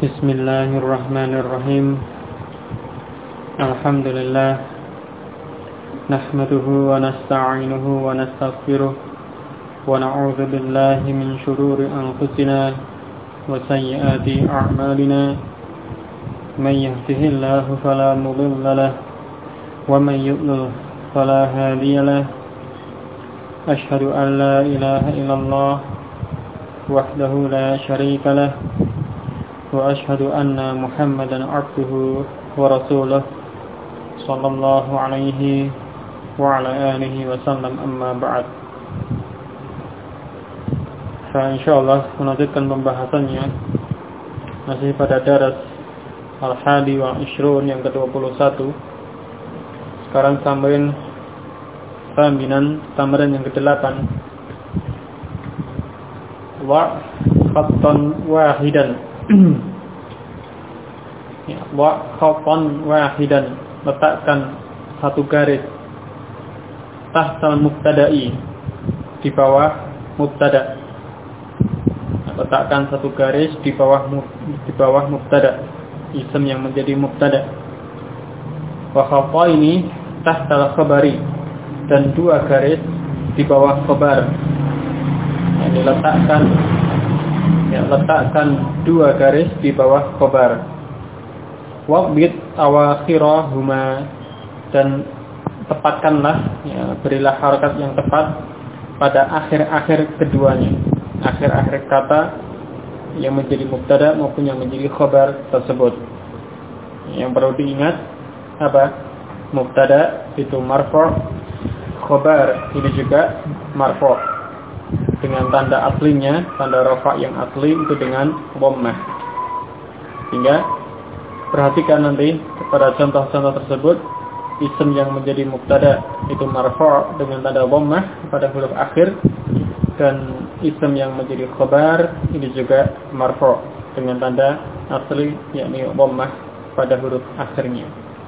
Bismillahirrahmanirrahim. Alhamdulillah. Nahmaduhu wa nasta'inuhu wa nastaghfiruh. Wa na'udzu billahi min shururi anfusina wa sayyiati a'malina. Man yahdihillahu fala mudilla lahu wa man yudlil fala hadiya lahu. Asyhadu an la ilaha illallah wahdahu la syarika lahu wa asyhadu anna Muhammadan abduhu wa rasuluh sallallahu alaihi wa ala alihi wa sallam, amma ba'd. Insyaallah melanjutkan pembahasannya masih pada daras Al-Hadi wa Ishrun yang ke-21. Sekarang tambahin tambahan yang ke-8. Wa khattan wahidan. Wa khattan wahidan, letakkan satu garis tahtal mubtada'i, di bawah mubtada. Letakkan satu garis di bawah mubtada, isim yang menjadi mubtada. Wa khatta ini tahtal khabari, dan dua garis di bawah khabar. Yang letakkan dua garis di bawah khabar. Waqbid awakhirahuma, dan tepatkanlah, berilah harakat yang tepat pada akhir-akhir keduanya, akhir-akhir kata yang menjadi mubtada maupun yang menjadi khabar tersebut. Yang perlu diingat apa? Mubtada itu marfu', khabar ini juga marfu', dengan tanda aslinya, tanda rafa' yang asli itu dengan dhammah. Sehingga perhatikan nanti pada contoh-contoh tersebut, isim yang menjadi mubtada itu marfu' dengan tanda dhammah pada huruf akhir, dan isim yang menjadi khabar ini juga marfu' dengan tanda asli yakni dhammah pada huruf akhirnya.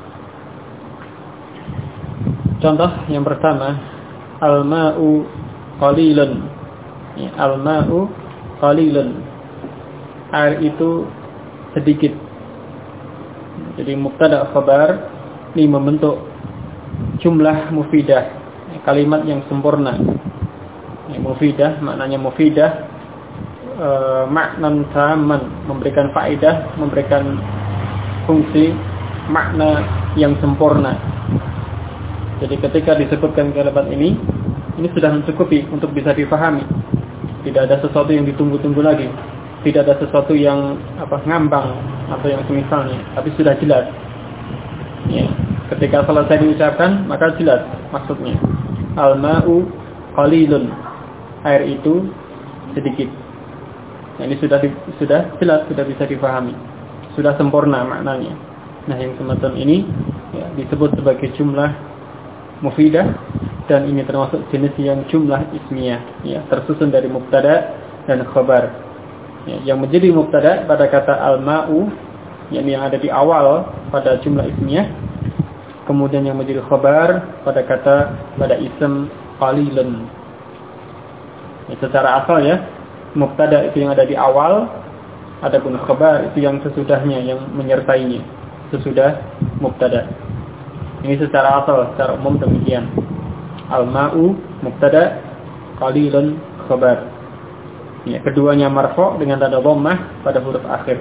Contoh yang pertama, al-ma'u qalilun. Al-ma'u qalilun, air itu sedikit. Jadi mubtada khabar ini membentuk jumlah mufidah, kalimat yang sempurna. Mufidah maknanya mufidah, maknan taman, memberikan faedah, memberikan fungsi makna yang sempurna. Jadi ketika disebutkan kalimat ini sudah mencukupi untuk bisa difahami. Tidak ada sesuatu yang ditunggu-tunggu lagi, tidak ada sesuatu yang ngambang atau yang semisalnya, tapi sudah jelas. Ya, ketika selesai diucapkan maka jelas maksudnya. Al-ma'u qalilun, air itu sedikit. Nah, ini sudah jelas, sudah bisa difahami, sudah sempurna maknanya. Nah, yang semacam ini disebut sebagai jumlah mufidah, dan ini termasuk jenis yang jumlah ismiyah, tersusun dari mubtada dan khabar. Yang menjadi mubtada pada kata al-ma'u, yang ada di awal pada jumlah ismiyah, kemudian yang menjadi khabar pada isim qalilun. Secara asal mubtada itu yang ada di awal, adapun khabar itu yang sesudahnya, yang menyertainya sesudah mubtada. Ini secara asal, secara umum demikian. Al-ma'u mubtada, qalilun khabar. Keduanya marfu' dengan tanda dhammah pada huruf akhir.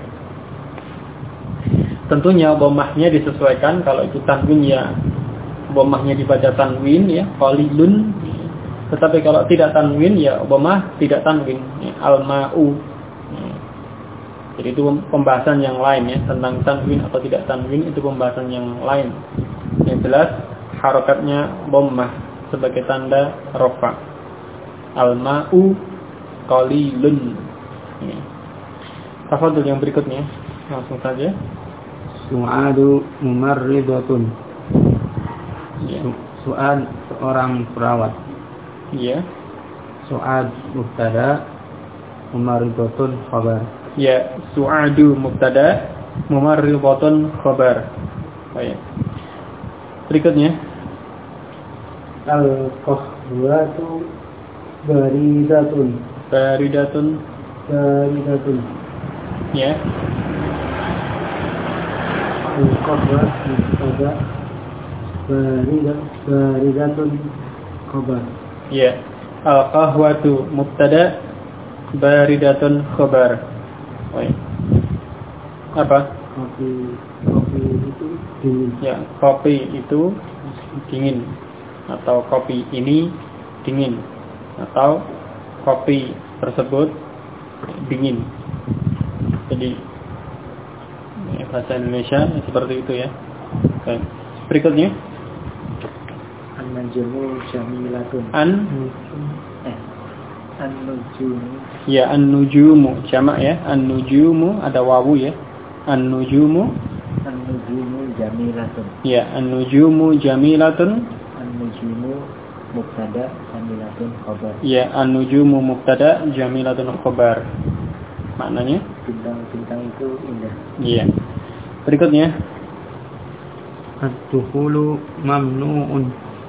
Tentunya dhammahnya disesuaikan. Kalau itu tanwin, dhammahnya dibaca tanwin, qalilun. Tetapi kalau tidak tanwin, dhammah tidak tanwin, al-ma'u. Jadi itu pembahasan yang lain, tentang tanwin atau tidak tanwin, itu pembahasan yang lain. Yang jelas harakatnya dhammah sebagai tanda rafa'. Al-ma'u qalilun. Tafadhol yang berikutnya, langsung saja. Su'adu mumarridatun. Su'ad seorang perawat. Iya. Su'ad mubtada, mumarridatun khabar. Ya, su'adu mubtada, mumarridatun khabar. Baik. Berikutnya, al-qahwatu baridatun. Baridatun. Baridatun. Ya. Al-khabar mubtada baridatun khabar. Ya. Al-qahwatu mubtada baridatun khabar. Baik. Apa? Kopi itu dingin. Ya, kopi itu dingin atau kopi ini dingin atau kopi tersebut dingin. Jadi bahasa Indonesia seperti itu ya. Baik. Berikutnya An-najmu jamilatun. An-nujumu. Ya, an-nujumu jamak ya. An-nujumu ada wawu ya. An-nujumu jamilatun. Ya, an-nujumu jamilatun. An-nujumu mubtada jamilatun khabar. Ya, an-nujumu mubtada jamilatun khabar. Maknanya Bintang-bintang itu indah. iya. Berikutnya Ad-dukhulu mamnu'un.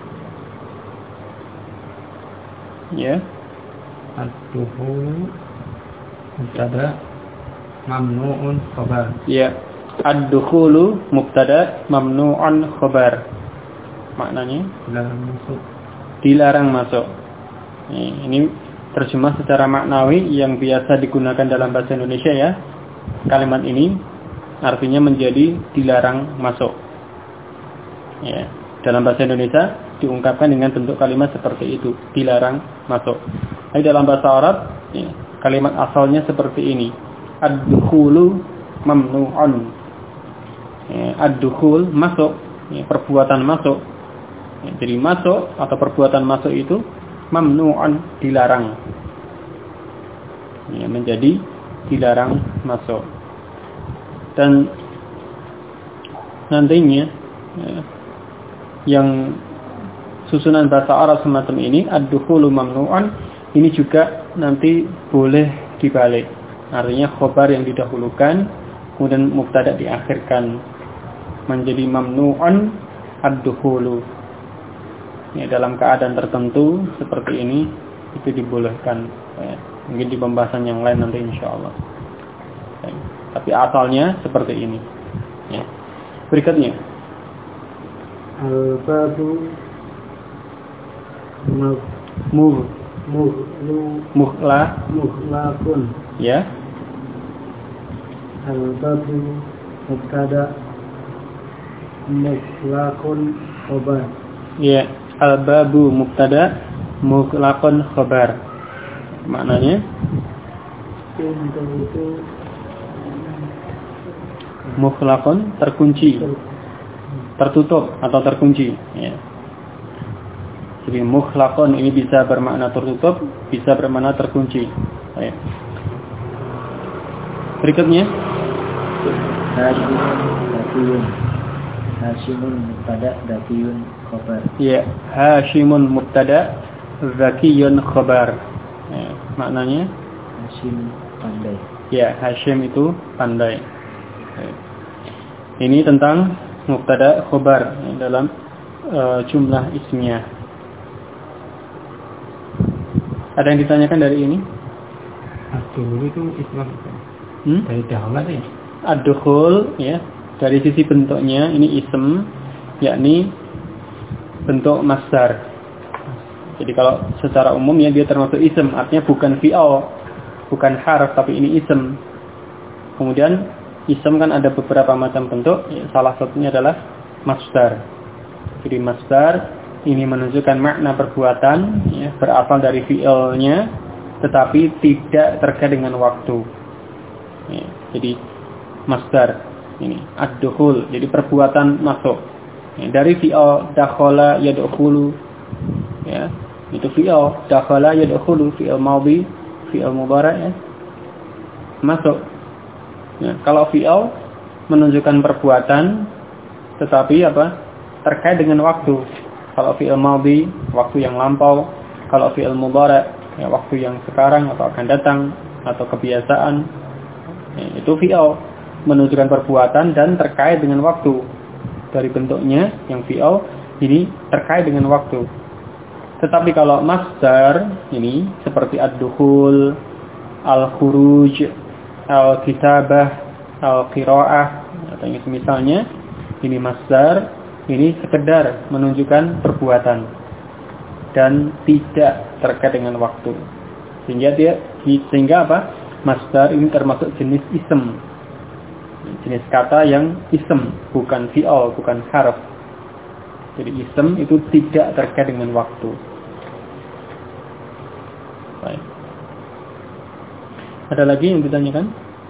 ya. Ad-dukhulu mubtada mamnu'un khabar. Ya, ad-dukhulu mubtada mamnu'un khabar. Maknanya dilarang masuk. Ini terjemah secara maknawi yang biasa digunakan dalam bahasa Indonesia ya. Kalimat ini artinya menjadi dilarang masuk. Ya, dalam bahasa Indonesia diungkapkan dengan bentuk kalimat seperti itu, dilarang masuk. Tapi dalam bahasa Arab, ya, kalimat asalnya seperti ini. Ad-dukhulu mamnu'un. Ya, ad-dukhul masuk, ya, perbuatan masuk. Ya, jadi masuk atau perbuatan masuk itu mamnu'un, dilarang. Ya, menjadi dilarang masuk. Dan nantinya ya, yang susunan bahasa Arab semacam ini ad-dukhulu mamnu'un ini juga nanti boleh dibalik. Artinya khobar yang didahulukan kemudian mubtada diakhirkan menjadi mamnu'un ad-dukhulu. Ya, dalam keadaan tertentu seperti ini itu dibolehkan. Ya, mungkin di pembahasan yang lain nanti insyaallah. Ya, tapi asalnya seperti ini. Ya. Berikutnya Al-babu muhlakun. Ya. Al-babu mubtada muhlakun khabar. Ya, al-babu mubtada muhlakun khabar. Maknanya Pintu itu muhlakun terkunci, tertutup atau terkunci. Ya. Jadi muhlakun ini bisa bermakna tertutup, bisa bermakna terkunci. Ya. Berikutnya Hashimun mubtada zakiyun khabar. ya, Hashimun mubtada zakiyun khabar. Ya. Maknanya Hashim pandai. ya, Hashim itu pandai. Ya. Ini tentang mubtada khabar dalam jumlah ismiyah. Ada yang ditanyakan dari ini? Ad-dukhul itu ismah dari dahulu ya. Ad-dukhul ya, dari sisi bentuknya ini ism, yakni bentuk masdar. Jadi kalau secara umum ya dia termasuk ism, artinya bukan fi'al, bukan harf, tapi ini ism. Kemudian ism kan ada beberapa macam bentuk, ya, salah satunya adalah masdar. Jadi masdar ini menunjukkan makna perbuatan, ya, berasal dari fi'ilnya, tetapi tidak terkait dengan waktu. Ya, jadi masdar ini ad-dukhul, jadi perbuatan masuk. Ya, dari fi'il dakhala yadkhulu, ya, itu fi'il dakhala yadkhulu, fi'il madhi, fi'il mudhari', ya, masuk. Ya, kalau fi'il menunjukkan perbuatan, tetapi apa? Terkait dengan waktu. Kalau fi'il madhi, waktu yang lampau. Kalau fi'il mudhari', ya, waktu yang sekarang atau akan datang atau kebiasaan. Ya, itu fi'il menunjukkan perbuatan dan terkait dengan waktu. Dari bentuknya yang fi'il ini terkait dengan waktu. Tetapi kalau masdar ini seperti ad-dukhul, al-khuruj, al-kitabah, al-qiraah atau yang semisalnya. Ini masdar, ini sekedar menunjukkan perbuatan dan tidak terkait dengan waktu. Sehingga apa? Masdar ini termasuk jenis ism. Jenis kata yang ism, bukan fi'al, bukan harf. Jadi ism itu tidak terkait dengan waktu. Baik. Ada lagi yang ditanyakan?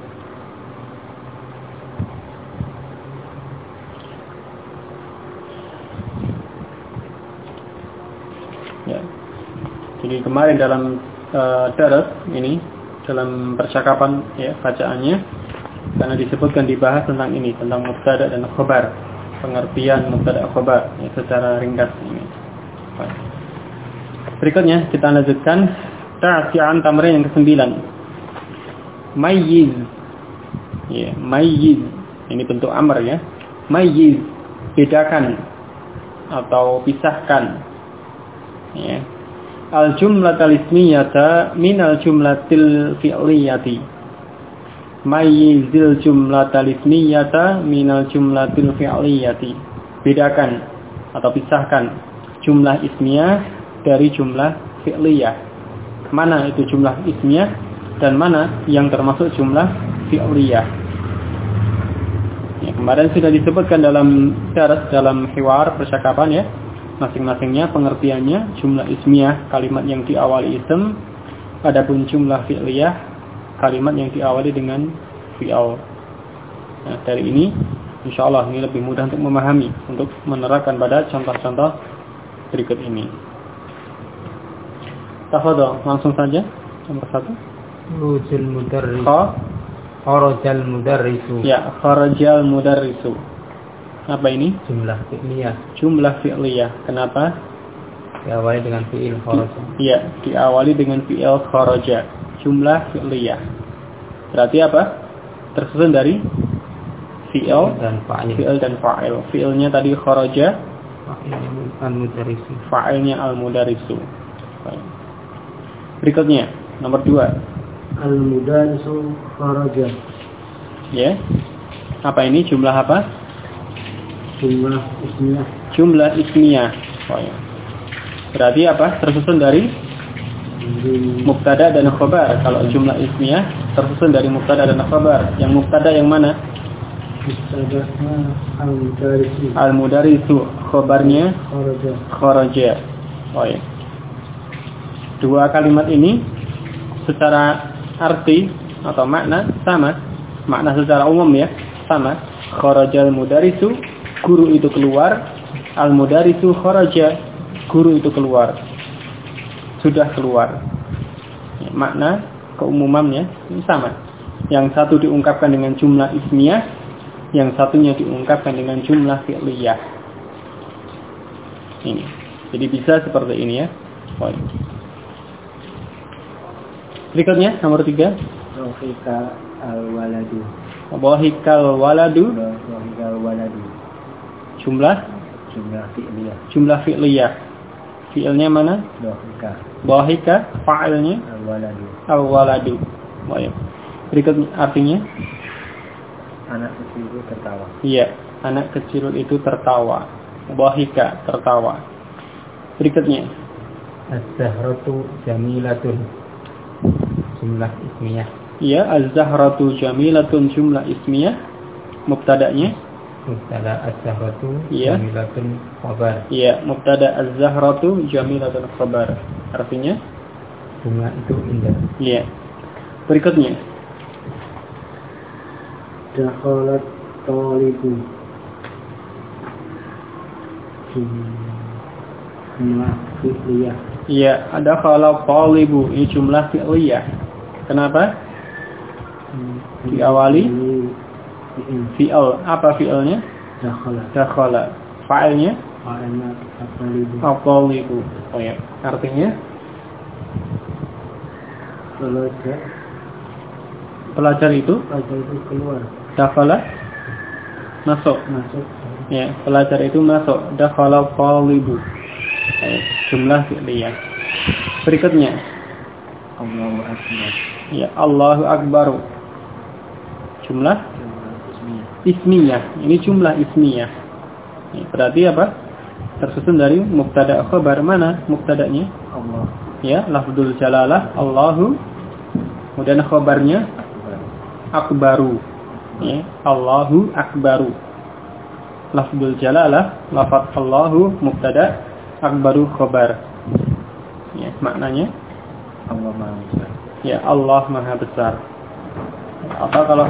Ya. Jadi kemarin dalam daras ini, dalam percakapan ya bacaannya, karena disebutkan dibahas tentang ini, tentang mubtada dan khabar, pengertian mubtada khabar ya, secara ringkas ini. Baik. Berikutnya kita lanjutkan ta'si'an tamrin yang ke-9. Mayyiz. Ya, mayyiz. Ini bentuk amr ya. Mayyiz, bedakan atau pisahkan. Ya. Al-jumlatul ismiyata minal jumlatil fi'liyati. Mayyizil jumlatul ismiyata minal jumlatil fi'liyati. Bedakan atau pisahkan jumlah ismiyah dari jumlah fi'liyah. Mana itu jumlah ismiyah dan mana yang termasuk jumlah fi'liyah. Ya, kemarin sudah disebutkan dalam daras, dalam hiwar percakapan ya. Masing-masingnya pengertiannya, jumlah ismiyah kalimat yang diawali ism, adapun jumlah fi'liyah kalimat yang diawali dengan fi'al. Nah, dari ini insyaallah ini lebih mudah untuk memahami, untuk menerapkan pada contoh-contoh berikut ini. Tafadhol, langsung saja nomor 1. Khurujul mudarris. Kharajal mudarrisu. Ya, kharajal mudarrisu. Apa ini? Jumlah fi'liyah. Jumlah fi'liyah. Kenapa? Diawali dengan fi'il kharaja. Iya, diawali dengan fi'il kharaja. Jumlah fi'liyah. Berarti apa? Tersusun dari fi'il dan fa'il. Fi'il dan fa'il. Fi'ilnya tadi kharaja, Fa'ilnya al-mudarrisu. Fa'ilnya al-mudarrisu. Berikutnya, nomor 2. Al-mudarrisu kharaja. Ya. Apa ini? Jumlah apa? Jumlah ismiyah. Jumlah ismiyah. Oh ya. Berarti apa? Tersusun dari mubtada dan khabar. Kalau jumlah ismiyah tersusun dari mubtada dan khabar. Yang mubtada yang mana? Mubtada'nya al-mudarrisu. Al-mudarrisu. Khabarnya kharaja. Oh ya. Dua kalimat ini secara arti atau makna sama. Makna secara umum ya, sama. Kharajal mudarrisu, guru itu keluar. Al-mudarisu kharaja, guru itu keluar. Sudah keluar. Ya, makna keumumannya ini sama. Yang satu diungkapkan dengan jumlah ismiyah, yang satunya diungkapkan dengan jumlah fi'liyah. Ini. Jadi bisa seperti ini ya. Poin. Berikutnya nomor 3. Dhahika al-waladu. Dhahikal waladu. Dhahikal waladu. Jumlah fi'liyah. Jumlah fi'liyah. Fi'ilnya mana? Dhahika. Dhahika, fa'ilnya Al-waladu. Al-waladu. Baik. Berikutnya artinya? Anak kecil itu tertawa. Iya, anak kecil itu tertawa. Dhahika, tertawa. Berikutnya. Az-zahratu jamilatun. Jumlah ismiyah. Iya, az-zahratu jamilatun, jumlah ismiyah. Mubtada'nya? Mubtada az-zahratu Iya. jamilatun khabar. Iya, mubtada az-zahratu jamilatun khabar. Artinya? Bunga itu indah. Iya. Berikutnya. Dakhalat talibu. Jumlah fi'liyah. Iya, ada khala talibu, ini jumlah fi'liyah. Kenapa? Diawali fi'il. Apa fi'ilnya? Dakhala. Fa'ilnya? Fa'ilnya at-talibu. At-talibu. Oh ya, artinya? Pelajar itu keluar. Dakhala masuk. Ya, pelajar itu masuk. Dakhala talibu. Jumlah fi'liyah. Berikutnya. Allahu akbar. Ya, Allahu akbar. Jumlah ismiyah. Ini jumlah ismiyah. Berarti apa? Tersusun dari mubtada khabar. Mana mubtadanya? Allah. Ya, lafzul jalalah Allahu. Kemudian khabarnya akbaru. Ya, Allahu akbaru. Lafzul jalalah lafaz Allahu mubtada, akbaru khabar. Ya, maknanya Allah Maha Besar. Ya, Allah Maha Besar. Apa kalau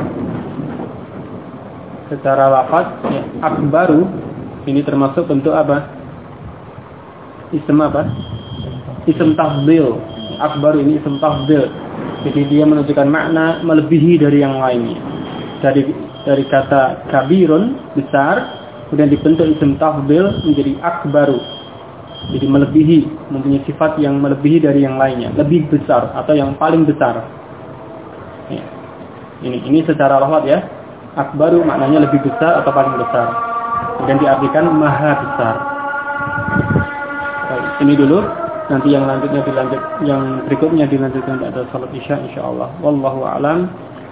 secara lafaz ya, akbaru ini termasuk bentuk apa? Ism apa? Ism tafdhil. Akbaru ini ism tafdhil. Jadi dia menunjukkan makna melebihi dari yang lainnya. Dari kata kabirun, besar, kemudian dibentuk ism tafdhil menjadi akbaru. Jadi melebihi, mempunyai sifat yang melebihi dari yang lainnya, lebih besar atau yang paling besar. Ya. Ini secara lafaz ya. Akbaru maknanya lebih besar atau paling besar. Kemudian diartikan maha besar. Baik, ini dulu. Nanti yang berikutnya dilanjutkan pada salat Isya insyaallah. Wallahu a'lam.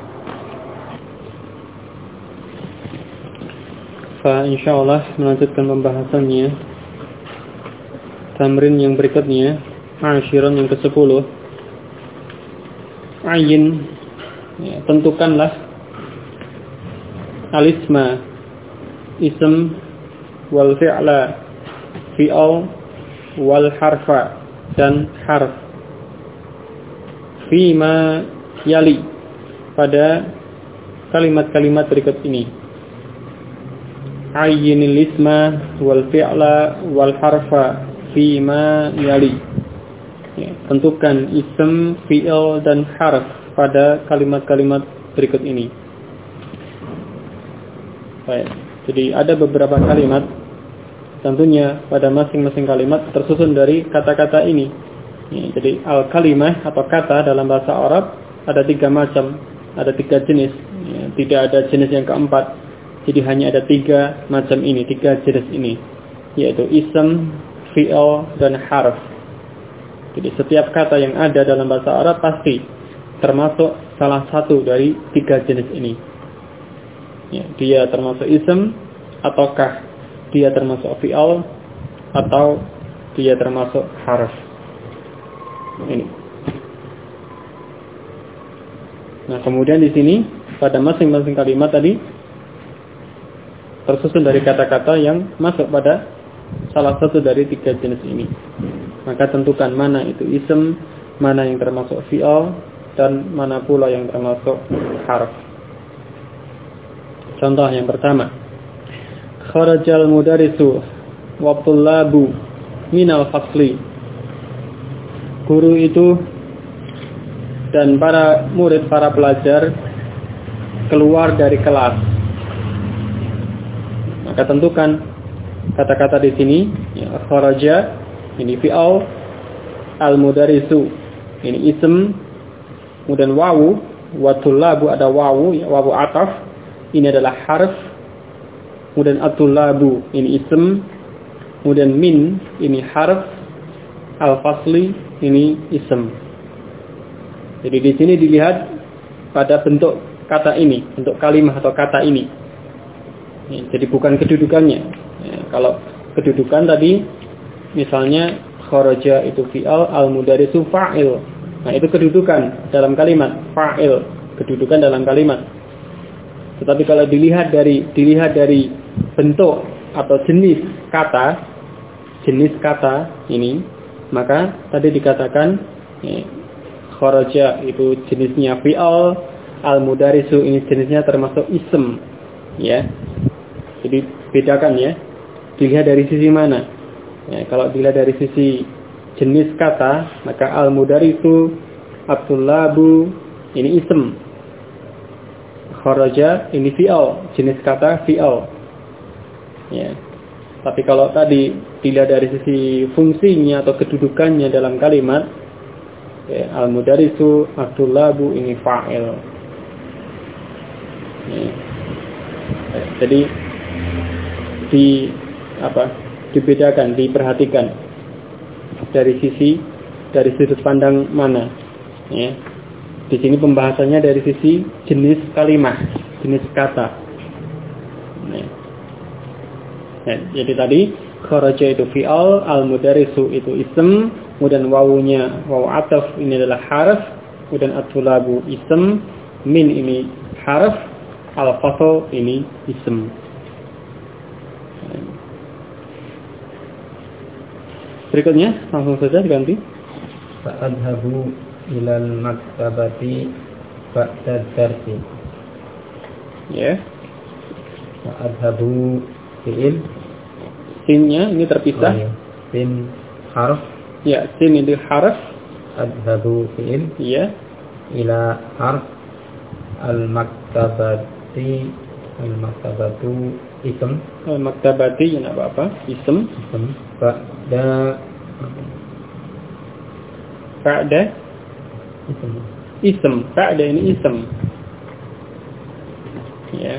Fa insyaallah melanjutkan pembahasannya. Tamrin yang berikutnya, asyiran yang ke-10. Ayin, ya, tentukanlah alisma, ism, wal fi'la, fi'al, wal harfa, dan harf. Fima yali, pada kalimat-kalimat berikut ini. Ayyinil isma, wal fi'la, wal harfa, fima yali. Ya, tentukan ism, fi'il, dan harf pada kalimat-kalimat berikut ini. Baik. Jadi ada beberapa kalimat, tentunya pada masing-masing kalimat tersusun dari kata-kata ini. Ya, jadi al-kalimah atau kata dalam bahasa Arab ada 3 macam, ada 3 jenis. Ya, tidak ada jenis yang keempat. Jadi hanya ada 3 macam ini, 3 jenis ini, yaitu ism, fi'il, dan harf. Jadi setiap kata yang ada dalam bahasa Arab pasti termasuk salah satu dari 3 jenis ini. Ya, dia termasuk ism, ataukah dia termasuk fi'il, atau dia termasuk harf. Ini. Nah, kemudian di sini pada masing-masing kalimat tadi tersusun dari kata-kata yang masuk pada salah satu dari 3 jenis ini. Maka tentukan mana itu ism, mana yang termasuk fi'il, dan mana pula yang termasuk harf. Contoh yang pertama. Kharajal mudarisu wa tullabu minal fasli. Guru itu dan para murid, para pelajar keluar dari kelas. Maka tentukan kata-kata di sini, ya, kharaja ini fi'al, al-mudarisu ini ism, kemudian wawu, wa tullabu ada wawu, ya, wawu ataf, ini adalah harf, kemudian at-tullabu ini ism, kemudian min ini harf, al-fasli ini ism. Jadi di sini dilihat pada bentuk kata ini, bentuk kalimah atau kata ini. Ya, jadi bukan kedudukannya. Ya, kalau kedudukan tadi misalnya kharaja itu fi'al, al-mudarisu fa'il. Nah, itu kedudukan dalam kalimat, fa'il, kedudukan dalam kalimat. Tetapi kalau dilihat dari bentuk atau jenis kata ini, maka tadi dikatakan ya, kharaja itu jenisnya fi'al, al-mudarisu ini jenisnya termasuk ism, ya. Jadi bedakan ya, dilihat dari sisi mana. Ya, kalau dilihat dari sisi jenis kata, maka al-mudarisu, at-tullabu ini ism, kharaja ini fi'al, jenis kata fi'al. Ya. Tapi kalau tadi dilihat dari sisi fungsinya atau kedudukannya dalam kalimat, ya, al-mudarisu, at-tullabu ini fa'il. Ya. Jadi dibedakan, diperhatikan dari sudut pandang mana. Ya. Di sini pembahasannya dari sisi jenis kalimat, jenis kata. Ya, jadi tadi kharaja itu fi'al, al-mudarisu itu ism, kemudian wawunya wawu ataf ini adalah harf, kemudian at-tulabu ism, min ini harf, al-fasl ini ism. Berikutnya langsung saja diganti. Fa'adhabu ilal maktabati ba'da darsi. Ya. Fa'adhabu fi'il. Sinnya ini terpisah. Oh, ya. Sin harf. Ya, sin itu harf. Adhabu fi'il. Ya. Ila harf. Al-maktabatu ism. Al-maktabati ya enggak apa-apa, ism. Ba'da ism. Ba'da ini ism. Ya.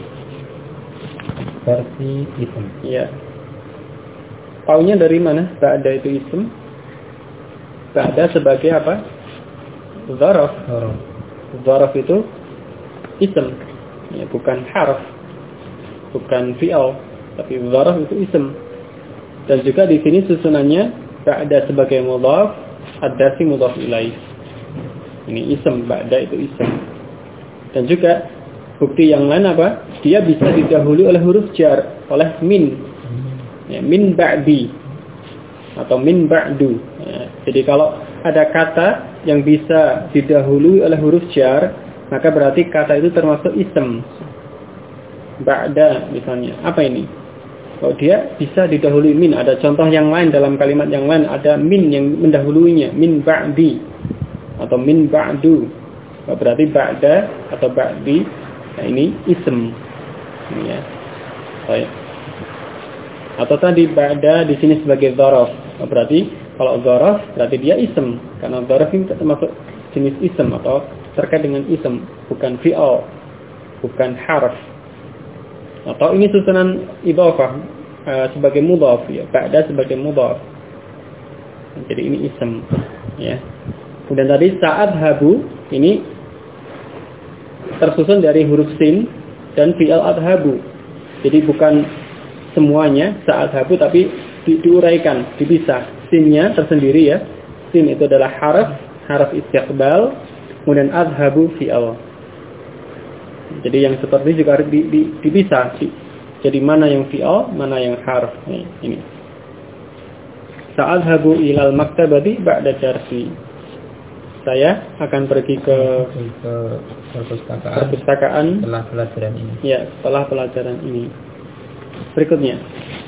Versi ism. Ya. Taunya dari mana? Ba'da itu ism. Ba'da sebagai apa? Dzaraf. Dzaraf itu ism. Ya, bukan harf. Bukan fi'al, tapi dzaraf itu ism. Dan juga di sini susunannya ba'da sebagai mudhaf, ad-darsi mudhaf ilaih. Ini ism, ba'da itu ism. Dan juga bukti yang lain apa? Dia bisa didahului oleh huruf jar, oleh min. Ya, min ba'di atau min ba'du. Ya, jadi kalau ada kata yang bisa didahului oleh huruf jar, maka berarti kata itu termasuk ism. Ba'da misalnya. Apa ini? Kalau dia bisa didahului min, ada contoh yang lain dalam kalimat yang lain, ada min yang mendahuluinya, min ba'di atau min ba'du. Berarti ba'da atau ba'di, nah ini ism. Ini ya. Baik. Atau tadi ba'da di sini sebagai dzaraf. Berarti kalau dzaraf berarti dia ism, karena dzaraf ini termasuk jenis ism atau terkait dengan ism, bukan fi'al, bukan harf. Atau ini susunan idhofah sebagai mudhaf ya, ba'da sebagai mudhaf. Jadi ini ism ya. Kemudian tadi saat habu ini tersusun dari huruf sin dan fi'al adhabu. Jadi bukan semuanya saat habu tapi diuraikan, dipisah. Sinnya tersendiri ya. Sin itu adalah harf istiqbal, kemudian adhabu fi'al. Jadi yang seperti juga harus dipisah. Jadi mana yang fi'al, mana yang harf. Ini. Sa'adhabu ilal maktabati ba'da darsi. Saya akan pergi ke perpustakaan setelah pelajaran ini. Ya, setelah pelajaran ini. Berikutnya.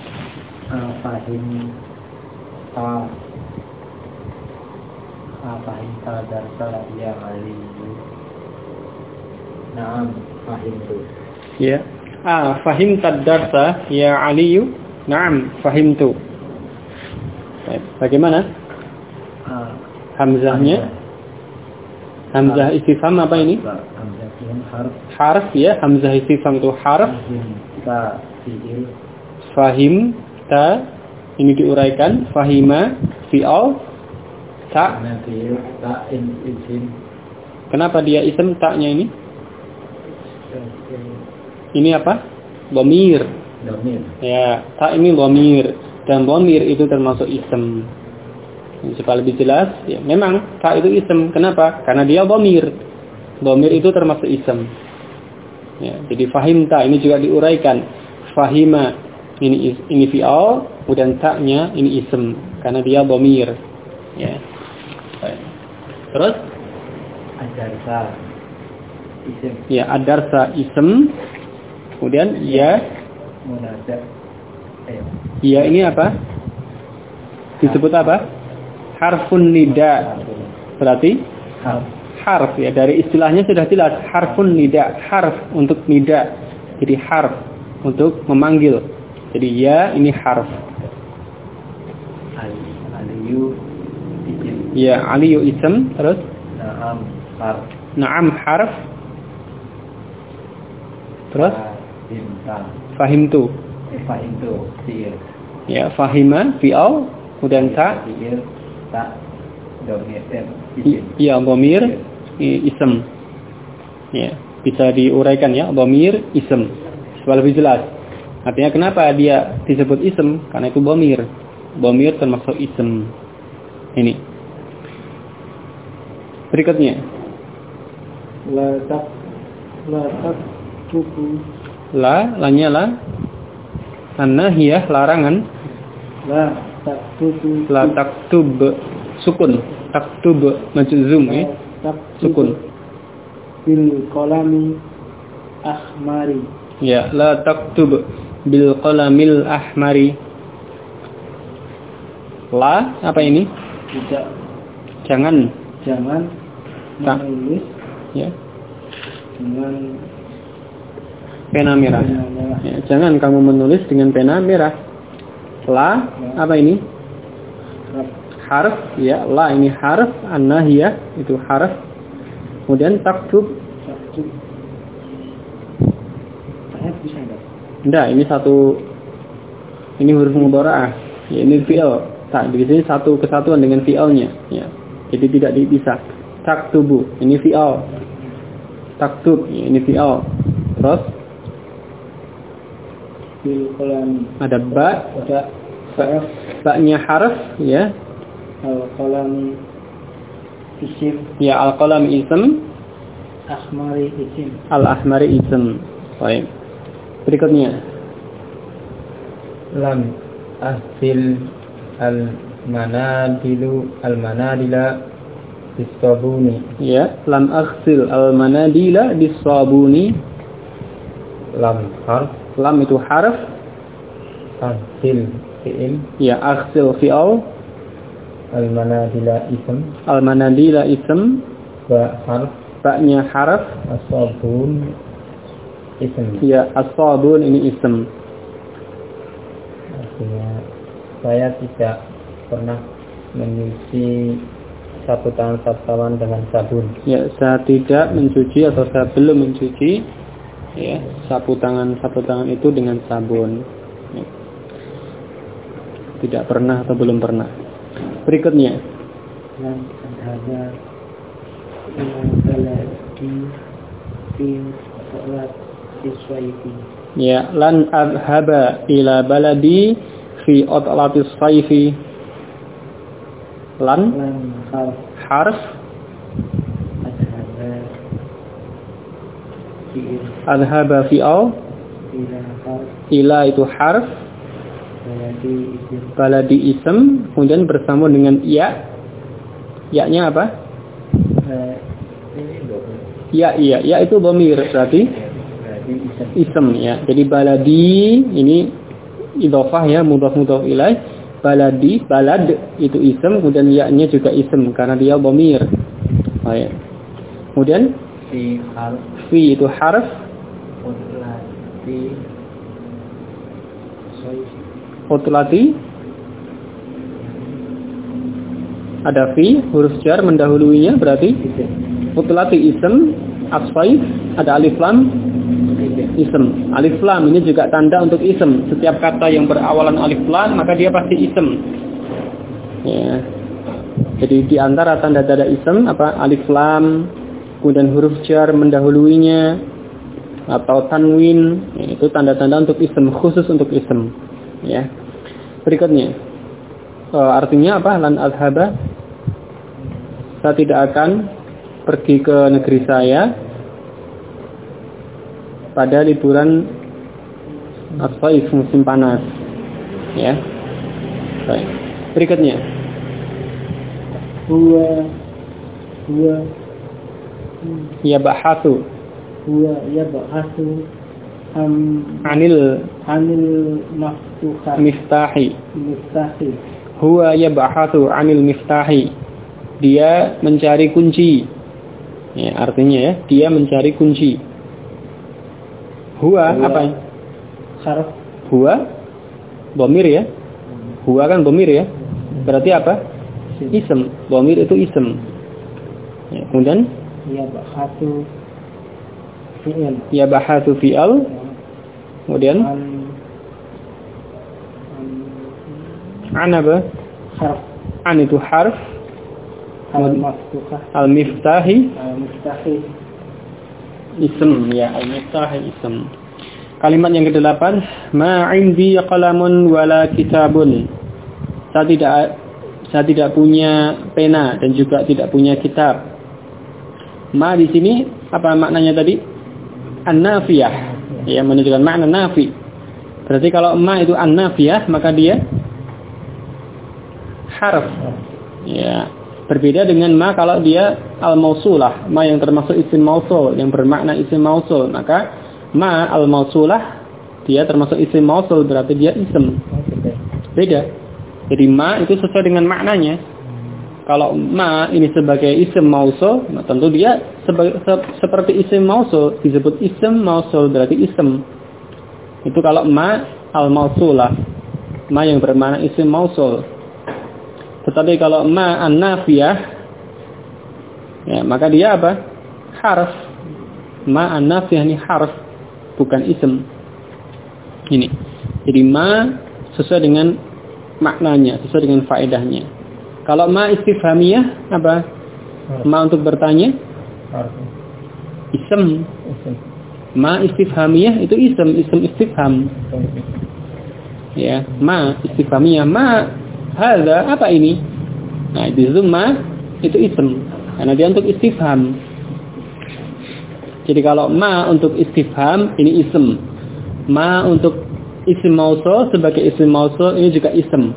Fahim darsa ya Ali. Naam, fahimtu. Ya. Fahim darsa ya Ali. Naam, fahimtu. Bagaimana? Hamzahnya? Hamzah istifham apa ini? Harf ya, hamzah istifham itu harf. Fahim ta ini diuraikan, fahima fi'al ta. Kenapa dia ism taknya ini? Ini apa? Dhamir. Ya, ta ini dhamir dan dhamir itu termasuk ism. Supaya lebih jelas, ya memang ta itu ism. Kenapa? Karena dia dhamir. Dhamir itu termasuk ism. Ya, jadi fahim ta ini juga diuraikan. Fahima ini fi'al, kemudian ta'nya ini ism karena dia dhamir. Ya. Baik. Terus ad-darsa ism. Ya, ad-darsa ism. Kemudian ya munada. Ya ini apa? Disebut apa? Harfun nida. Berarti harf ya, dari istilahnya sudah jelas harfun nida, harf untuk nida. Jadi harf untuk memanggil. Jadi ya ini harf. Aliyu ism. Ya, aliyu ism. Terus Naam harf. Naam harf. Terus fahimtu. Fahimtu fi'il. Ya, fahima fi'al, kemudian ta. Fi'il ta dhamir ism. Ya, dhamir ism. Ya, bisa diuraikan ya, dhamir ism. Supaya lebih jelas. Artinya kenapa dia disebut ism? Karena itu dhamir. Dhamir termasuk ism. Ini. Berikutnya. La taktubu. Lanya la. An-nahiyah larangan. La taktubu. La taktub sukun. Taktub majzum ya. Sukun. Bil qalami ahmari. Ya, la taktub bil qalamil ahmari. La apa ini? Tidak. Jangan menulis ya dengan pena merah. Ya, jangan kamu menulis dengan pena merah. La apa ini? Harf ya, la ini harf, an-nahiyah itu harf. Kemudian taktub. Bisa enggak? Enggak, ini satu, ini huruf mudharaah. Ya, ini fi'il. Tak, di sini satu kesatuan dengan fi'ilnya. Ya, jadi tidak bisa. Taktubu, ini fi'il. Taktub, ya, ini fi'il. Terus Bil qalami. ada ba. Ba-nya harf, ya. Al-qalami isim. Ya, al-qalam ism. Ahmari isim. Al-ahmari ism. Baik. Berikutnya. Lam ahsil al-manadila bis-sabuni. Ya, lam aghsil al-manadila bis-sabuni. Lam harf. Lam itu harf. Ahsil fi'il. Ya, aghsil fi'al. Al-manadila ism. Al-manadila ism. Ba harf. Ba-nya harf. As-sabun ism. Ya, as-sabun ini ism. Artinya saya tidak pernah mencuci sapu tangan dengan sabun. Ya, saya tidak mencuci atau saya belum mencuci ya sapu tangan itu dengan sabun. Ya. Tidak pernah atau belum pernah. Berikutnya. Yang ada baladi fi salat iswaifi. Ya, lan adhaba ila baladi fi utlatis saifi. Lan harf. Adhaba fi'al. Ila itu harf. Baladi ism. Kemudian bersambung dengan ya. Ya-nya apa? Ya itu dhamir berarti ism ya. Jadi baladi ini idhofah ya, mudhaf ilaih. Baladi, balad itu ism, kemudian ya-nya juga ism karena dia dhamir. Baik. Kemudian fi itu harf. Utlati ada fi, huruf jar mendahuluinya berarti utlati ism, asfaif ada alif lam ism. Alif lam ini juga tanda untuk ism. Setiap kata yang berawalan alif lam maka dia pasti ism. Ya. Jadi di antara tanda-tanda ism apa alif lam, kemudian huruf jar mendahuluinya atau tanwin, ya, itu tanda-tanda untuk ism, khusus untuk ism. Ya. Berikutnya. Artinya apa? Lan adhaba. Saya tidak akan pergi ke negeri saya pada liburan as-saif musim panas. Ya. Baik. Berikutnya. Huwa yabhathu anil miftahi. Huwa yabhathu anil miftahi. Dia mencari kunci. Ya, artinya ya, dia mencari kunci. Huwa apa? Harf. Huwa dhamir ya. Huwa kan dhamir ya. Berarti apa? Ism. Dhamir itu ism. Ya, kemudian yabhathu fi'al. Kemudian an apa? Harf. An itu harf. Al-miftahi ism ya, al-miftahi ism. Kalimat yang ke-8, ma 'indi qalamun wala kitabun. Saya tidak punya pena dan juga tidak punya kitab. Ma di sini apa maknanya tadi? An-nafiyah. Ya, menunjukkan makna nafi. Berarti kalau ma itu an-nafiyah, maka dia harf. Ya, berbeda dengan ma kalau dia al-mausulah, ma yang termasuk isim mausul, yang bermakna isim mausul, maka ma al-mausulah dia termasuk isim mausul, berarti dia isim. Beda. Jadi ma itu sesuai dengan maknanya. Kalau ma ini sebagai isim mausul, nah tentu dia seperti isim mausul, disebut isim mausul berarti isim. Itu kalau ma al-mausulah, ma yang bermakna isim mausul. Tetapi kalau ma an-nafiyah, ya, maka dia apa? Harf. Ma an-nafiyah ini harf, bukan isim. Ini. Jadi ma sesuai dengan maknanya, sesuai dengan faedahnya. Kalau ma istifhamiyah apa? Ma untuk bertanya? Ism. Ma istifhamiyah itu ism istifham. Ya, ma istifhamiyah, ma hadza apa ini? Nah, itu ma itu ism karena dia untuk istifham. Jadi kalau ma untuk istifham ini ism. Ma untuk isim mausul sebagai isim mausul ini juga ism.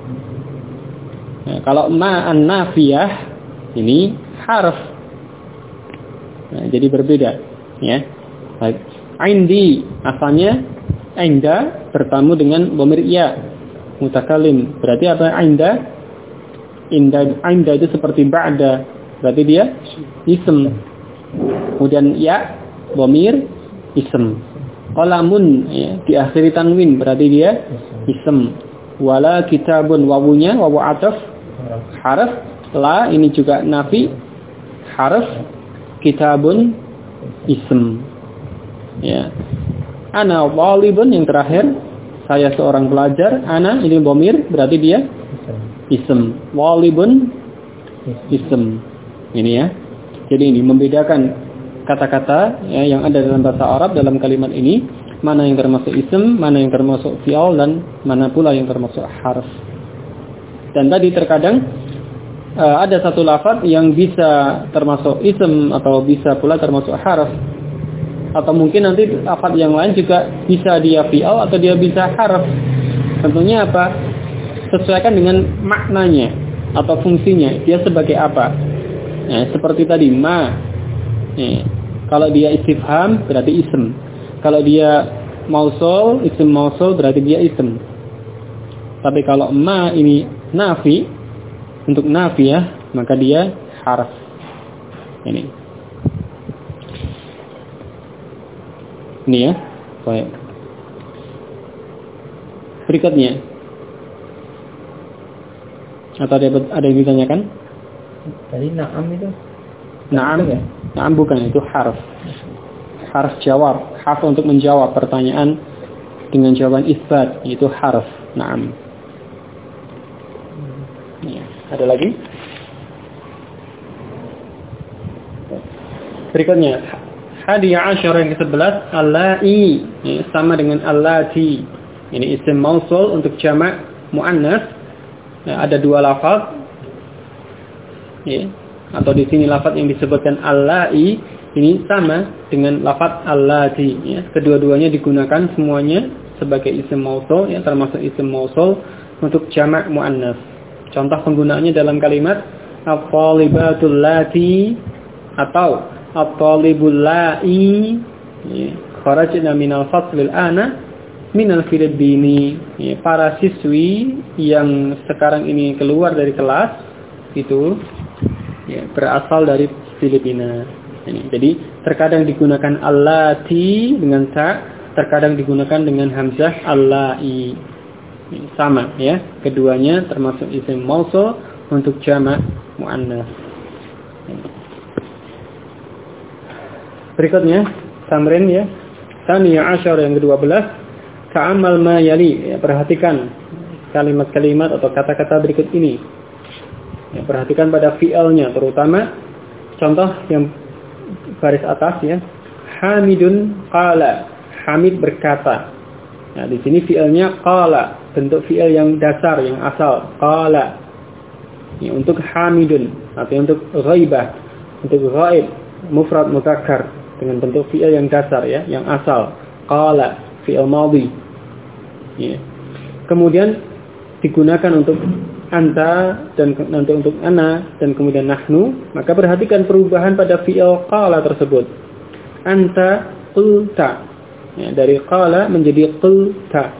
Nah, kalau ma an-nafiyah ini harf. Nah, jadi berbeda, ya. Baik. Indi asalnya inda bertemu dengan dhamir ya mutakallim. Berarti apa inda? Inda itu seperti ba'da. Berarti dia ism. Kemudian ya dhamir ism. Qalamun ya diakhiri tanwin berarti dia ism. Wala kitabun wawunya wawu ataf harf. La ini juga nafi harf. Kitabun ism. Ya. Ana walibun yang terakhir, saya seorang pelajar. Ana ini dhamir berarti dia ism. Walibun ism. Ini ya. Jadi ini membedakan kata-kata ya, yang ada dalam bahasa Arab dalam kalimat ini, mana yang termasuk ism, mana yang termasuk fi'al, dan mana pula yang termasuk harf. Dan tadi terkadang ada satu lafaz yang bisa termasuk ism atau bisa pula termasuk harf. Atau mungkin nanti lafaz yang lain juga bisa dia fi'al atau dia bisa harf. Tentunya apa? Sesuaikan dengan maknanya atau fungsinya. Dia sebagai apa? Nah, seperti tadi ma. Kalau dia istifham berarti ism. Kalau dia mausul, isim mausul berarti dia ism. Tapi kalau ma ini nafi, untuk nafiyah maka dia harf. Ini ya. Baik. Berikutnya. Atau ada yang ditanyakan? Tadi na'am itu. Na'am ya? Na'am bukan, itu harf. Harf jawab, harf untuk menjawab pertanyaan dengan jawaban isbat, itu harf. Na'am. Ya. Ada lagi? Berikutnya, hadiyah asyara yang ke-11, allai, ya, sama dengan allati. Ini isim mausul untuk jamak muannas. Ya, ada dua lafaz. Ya. Atau di sini lafaz yang disebutkan allai ini sama dengan lafaz allati. Ya. Kedua-duanya digunakan semuanya sebagai isim mausul, ya, termasuk isim mausul untuk jamak muannas. Contoh penggunaannya dalam kalimat at-talibatul lati atau at-talibul lai, ya, kharajna minal faslil ana minal Filipini. Ya, para siswi yang sekarang ini keluar dari kelas itu ya, berasal dari Filipina. Ini. Jadi terkadang digunakan allati dengan ta, terkadang digunakan dengan hamzah allai. Sama ya, keduanya termasuk isim mausul untuk jamak muannas. Berikutnya tamrin ya, tsaniyah asyara yang ke-12, ta'ammal ma yali, ya, perhatikan kalimat-kalimat atau kata-kata berikut ini. Ya, perhatikan pada fi'alnya, terutama contoh yang baris atas ya, hamidun qala. Hamid berkata. Nah, di sini fi'ilnya qala, bentuk fi'il yang dasar, yang asal, qala. Ya, untuk hamidun, atau untuk ghaibah, untuk ghaib, mufrad mudzakkar dengan bentuk fi'il yang dasar ya, yang asal, qala, fi'il madhi. Ya. Kemudian digunakan untuk anta dan nanti untuk ana dan kemudian nahnu, maka perhatikan perubahan pada fi'il qala tersebut. Anta qulta. Ya, dari qala menjadi qulta.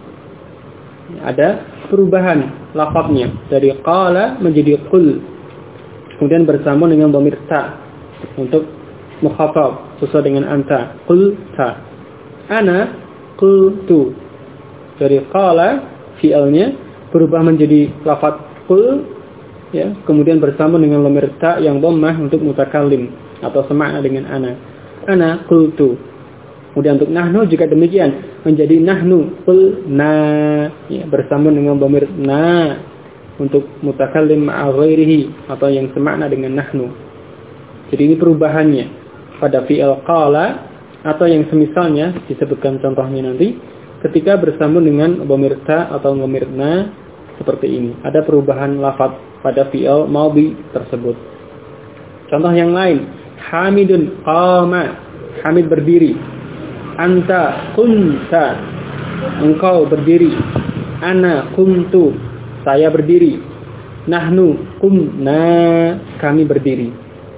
Ya, ada perubahan lafadznya dari qala menjadi qul. Kemudian bersambung dengan dhamir ta untuk mukhatab sesuai dengan anta, qulta. Ana qultu. Dari qala fi'ilnya berubah menjadi lafadz qul ya, kemudian bersambung dengan dhamir ta yang dhammah untuk mutakallim atau semakna dengan ana. Ana qultu. Kemudian untuk nahnu juga demikian, menjadi nahnu qulna ya, bersambung dengan dhamir na untuk mutakallim ma'a ghairihi atau yang semakna dengan nahnu. Jadi ini perubahannya pada fi'il qala atau yang semisalnya disebutkan contohnya nanti ketika bersambung dengan dhamir ta atau dhamir na seperti ini. Ada perubahan lafadz pada fi'il madhi tersebut. Contoh yang lain, Hamidun qama. Hamid berdiri. Anta kunta. Engkau berdiri. Ana kuntu. Saya berdiri. Nahnu kumna. Kami berdiri.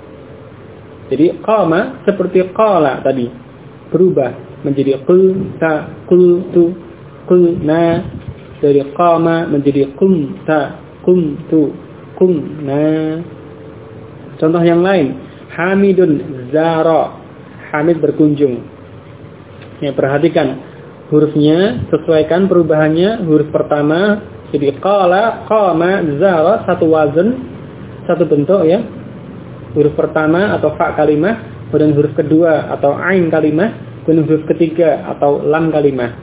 Jadi qama seperti qala tadi berubah menjadi qulta, qultu, qulna. Dari qama menjadi qumta, qumtu, qumna. Contoh yang lain, Hamidun zara. Hamid berkunjung. Ya, perhatikan hurufnya, sesuaikan perubahannya. Huruf pertama jadi qala, qama, zara, satu wazn, satu bentuk ya. Huruf pertama atau fa kalimah, kemudian huruf kedua atau ain kalimah, kemudian huruf ketiga atau lam kalimah.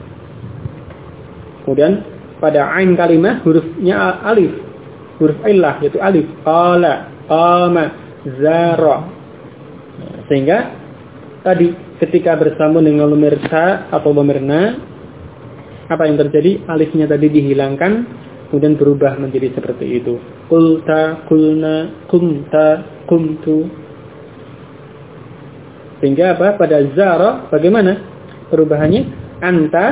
Kemudian pada ain kalimah hurufnya alif, huruf illah yaitu alif. Qala, qama, zara. Sehingga tadi ketika bersambung dengan dhamir ta atau dhamir na, apa yang terjadi? Alifnya tadi dihilangkan, kemudian berubah menjadi seperti itu. Qulta, qulna, qumta, qumtu. Sehingga apa? Pada zara bagaimana perubahannya? Anta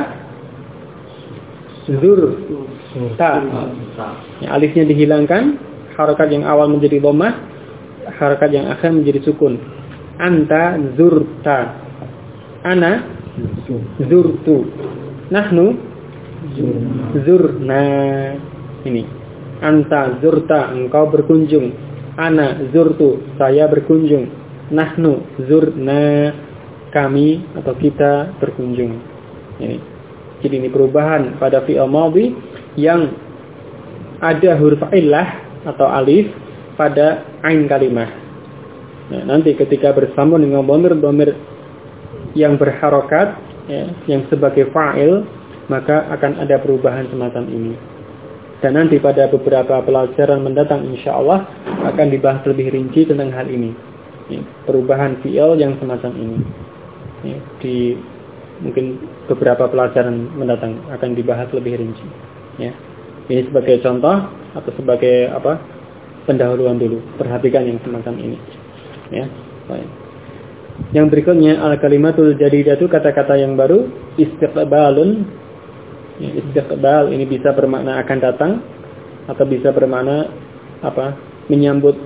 zurta. Ya, alifnya dihilangkan, harakat yang awal menjadi dhammah, harakat yang akhir menjadi sukun. Anta zurta. Ana zurtu. Nahnu zurna. Ini. Anta zurta, engkau berkunjung. Ana zurtu, saya berkunjung. Nahnu zurna, kami atau kita berkunjung. Ini. Jadi ini perubahan pada fi'il madhi yang ada huruf illah atau alif pada ain kalimah. Nah, nanti ketika bersambung dengan dhamir-dhamir yang berharokat ya, yang sebagai fa'il, maka akan ada perubahan semacam ini. Dan nanti pada beberapa pelajaran mendatang insyaallah akan dibahas lebih rinci tentang hal ini ya, perubahan fi'il yang semacam ini ya, di mungkin beberapa pelajaran mendatang akan dibahas lebih rinci ya. Ini sebagai contoh atau sebagai pendahuluan dulu, perhatikan yang semacam ini ya. Baik. Yang berikutnya al-kalimatul jadidatu, kata-kata yang baru. Istiqbalun ya, istiqbal ini bisa bermakna akan datang atau bisa bermakna menyambut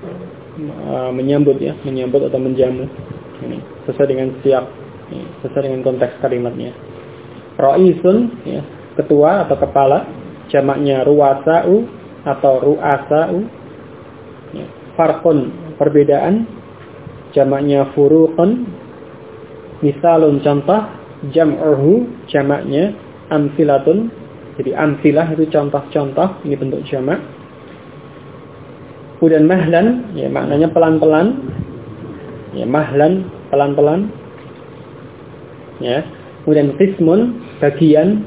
ya, menyambut atau menjamu. Ini sesuai dengan siap ya, sesuai dengan konteks kalimatnya. Ra'isun ya, ketua atau kepala, jamaknya ruwasa'u atau ru'asa'u ya. Farqun, perbedaan, jamaknya furuqun. Misalun, contoh. Jam'uhu, jamaknya amsilatun. Jadi amsilah itu contoh-contoh, ini bentuk jamak. Kemudian mahlan ya, maknanya pelan-pelan ya, mahlan pelan-pelan ya. Kemudian qismun, bagian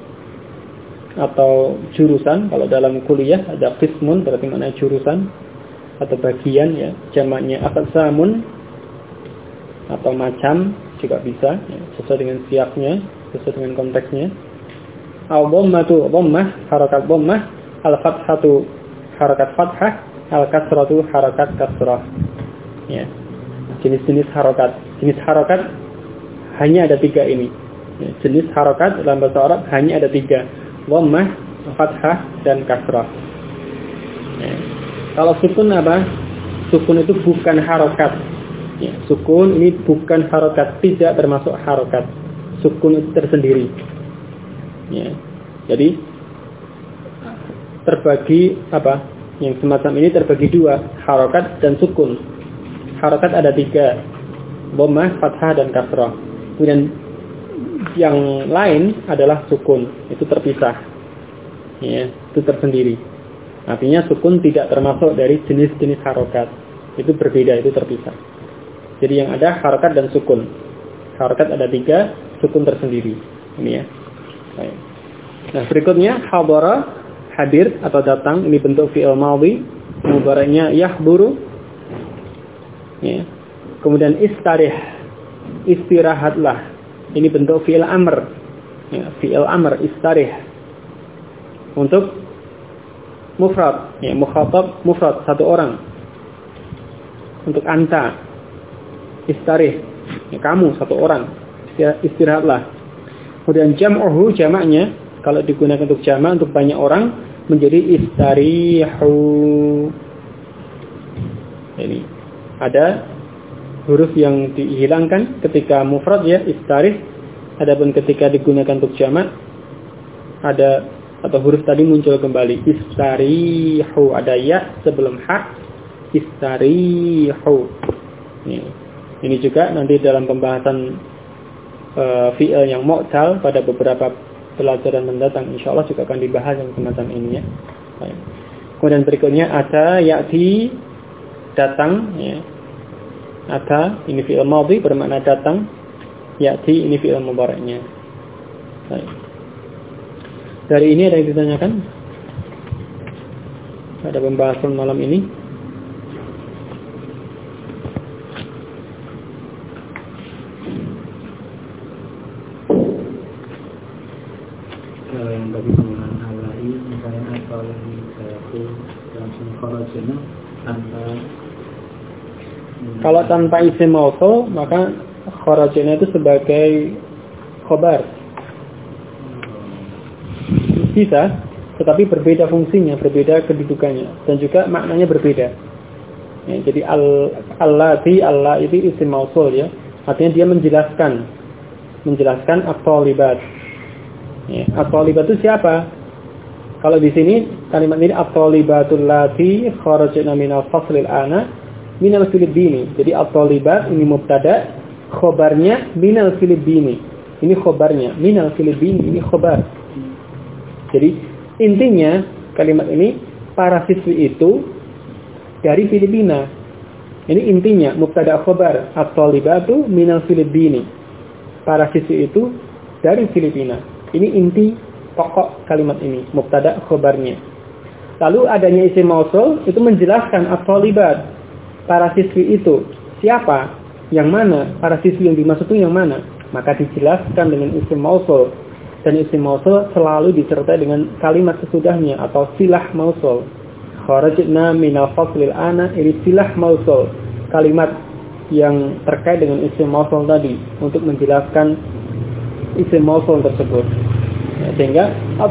atau jurusan. Kalau dalam kuliah ada qismun berarti maknanya jurusan atau bagian ya, jamaknya aqsamun atau macam juga bisa, ya, sesuai dengan siapnya, sesuai dengan konteksnya. Al-dhammatu dhammah, harakat dhammah, al-fathatu harakat fathah, al-kasratu harakat kasrah. Ya. Jenis-jenis harakat. Jenis harakat hanya ada 3 ini. Ya, jenis harakat dalam bahasa Arab hanya ada 3. Dhammah, fathah, dan kasrah. Ya. Kalau sukun apa? Sukun itu bukan harakat. Ya, sukun ini bukan harakat, tidak termasuk harakat. Sukun itu tersendiri. Ya. Jadi terbagi apa? Yang semacam ini terbagi 2, harakat dan sukun. Harakat ada 3, dhammah, fathah, dan kasrah. Kemudian yang lain adalah sukun, itu terpisah. Ya, itu tersendiri. Artinya sukun tidak termasuk dari jenis-jenis harakat. Itu berbeda, itu terpisah. Jadi yang ada harakat dan sukun. Harakat ada 3, sukun tersendiri. Ini ya. Baik. Nah, berikutnya hadara, hadir atau datang, ini bentuk fi'il madhi, mudhari'nya yahduru. Ya. Kemudian istarih, istirahatlah. Ini bentuk fi'il amr. Ya, fi'il amr, istarih. Untuk mufrad, ya, mukhatab mufrad, 1 orang. Untuk anta, istarih, ya, kamu 1 orang, istirahatlah. Kemudian jam'uhu, jamaknya, kalau digunakan untuk jamak, untuk banyak orang, menjadi istarihu. Ini ada huruf yang dihilangkan ketika mufrad, ya, istarih. Adapun ketika digunakan untuk jamak, ada atau huruf tadi muncul kembali, istarihu, ada ya sebelum ha, istarihu. Ini juga nanti dalam pembahasan fi'il yang mu'tal pada beberapa pelajaran mendatang, insyaallah juga akan dibahas yang semacam ini, ya. Baik. Kemudian berikutnya ata, ya'ti, datang, ya. Ata ini fi'il madhi bermakna datang, ya'ti ini fi'il mudhari'nya. Baik. Dari ini ada yang ditanyakan? Ada pembahasan malam ini? Kalau yang bagi penggunaan alai, misalnya atau itu langsung kharajana tanpa. Kalau tanpa isim mausul, maka kharajana itu sebagai khobar. Bisa, tetapi berbeda fungsinya, berbeda kedudukannya, dan juga maknanya berbeda. Ya, jadi allati, Allah itu isim mausul, ya. Artinya dia menjelaskan at-thalibat. Ya, at-thalibat itu siapa? Kalau di sini kalimat ini at-thalibatul lati kharajna minal faslil ana minal filibini. Jadi at-thalibat ini mubtada, khobarnya minal filibini. Ini khobarnya, minal filibini ini khobar. Jadi intinya kalimat ini para siswi itu dari Filipina. Ini intinya mubtada khobar, at-thalibatu minal Filipini. Para siswi itu dari Filipina. Ini inti pokok kalimat ini, mubtada khobarnya. Lalu adanya isim mausul itu menjelaskan at-thalibat. Para siswi itu siapa? Yang mana? Para siswi yang dimaksud itu yang mana? Maka dijelaskan dengan isim mausul. Dan isim mausul selalu disertai dengan kalimat sesudahnya atau silah mausul. Kharajna minal faslil ana, ini silah mausul. Kalimat yang terkait dengan isim mausul tadi untuk menjelaskan isim mausul tersebut. Ya, sehingga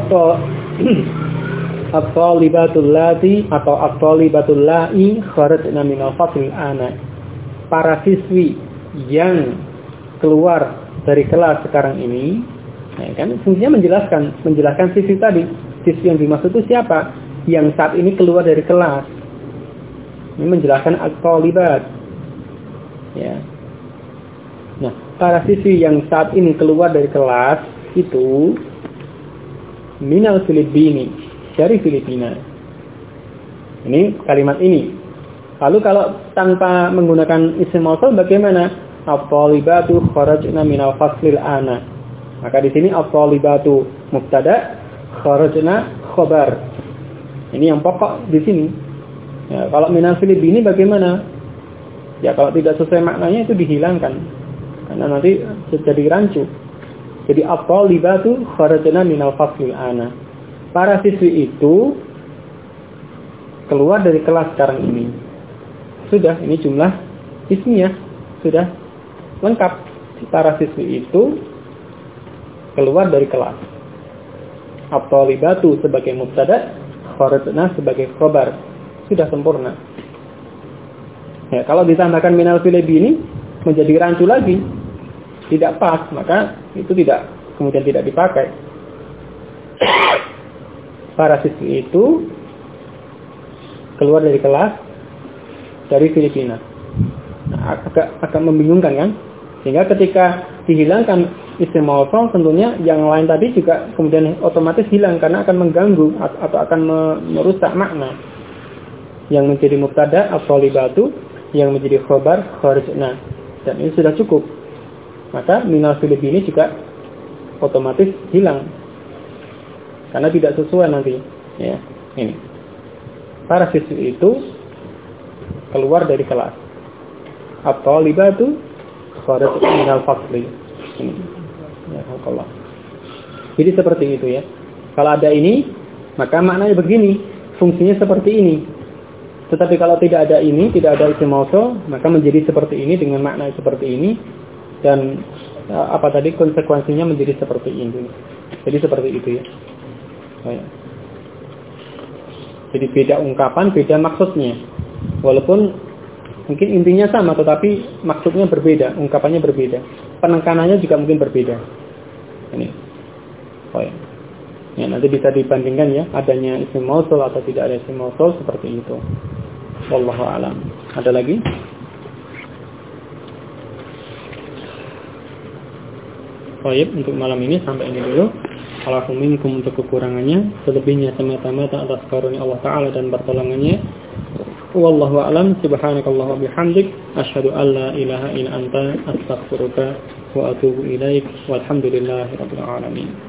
at-thalibatul lati atau at-thalibatul la'i kharajna minal faslil ana. Para siswi yang keluar dari kelas sekarang ini, nah, kan fungsinya menjelaskan siswi tadi. Siswi yang dimaksud itu siapa? Yang saat ini keluar dari kelas. Ini menjelaskan at-thalibat. Ya. Nah, para siswi yang saat ini keluar dari kelas itu minal Filipini, dari Filipina. Ini kalimat ini. Lalu kalau tanpa menggunakan isim mausul bagaimana? At-thalibatu kharajna minal faslil ana. Maka di sini at-thalibatu mubtada, kharajna khobar. Ini yang pokok di sini. Ya, kalau minal Filipini bagaimana? Ya kalau tidak sesuai maknanya itu dihilangkan. karena nanti jadi rancu. Jadi at-talibatu kharajna minal faslil ana. Para siswi itu keluar dari kelas sekarang ini. Sudah, ini jumlah ismiyah sudah lengkap. Para siswi itu keluar dari kelas. At-talibatu sebagai mubtada, kharajna sebagai khabar. Sudah sempurna. Ya, kalau ditambahkan minal filebi ini menjadi rancu lagi, tidak pas, maka itu kemudian tidak dipakai. Para siswi itu keluar dari kelas dari Filipina. Nah, agak membingungkan kan? Sehingga ketika dihilangkan isim mausul, tentunya yang lain tadi juga kemudian otomatis hilang karena akan mengganggu atau akan merusak makna. Yang menjadi mubtada at-talibatu, yang menjadi khabar kharajna. Dan ini sudah cukup. Maka minal filebi ini juga otomatis hilang. Karena tidak sesuai nanti. Ya, ini. Para siswi itu keluar dari kelas. At-talibatu kharajna minal fasli. Ini. Ya, Allah. Jadi seperti itu ya. Kalau ada ini, maka maknanya begini. Fungsinya seperti ini. Tetapi kalau tidak ada ini, tidak ada isim mausul, maka menjadi seperti ini dengan makna seperti ini, dan konsekuensinya menjadi seperti ini. Jadi seperti itu ya. Jadi beda ungkapan, beda maksudnya. Walaupun mungkin intinya sama, tetapi maksudnya berbeda, ungkapannya berbeda, penekanannya juga mungkin berbeda. Ini. Ya, nanti bisa dibandingkan ya, adanya isim mausul atau tidak ada isim mausul seperti itu. Wallahu a'lam. Ada lagi? Baik, untuk malam ini sampai ini dulu. Alaikum minkum untuk kekurangannya, selebihnya semata-mata atas karunia Allah Ta'ala dan pertolongannya. Wallahu a'lam. Subhanakallah wa bihamdik, asyhadu an la ilaha illa anta, astaghfiruka wa atubu ilaik. Walhamdulillahirabbil alamin.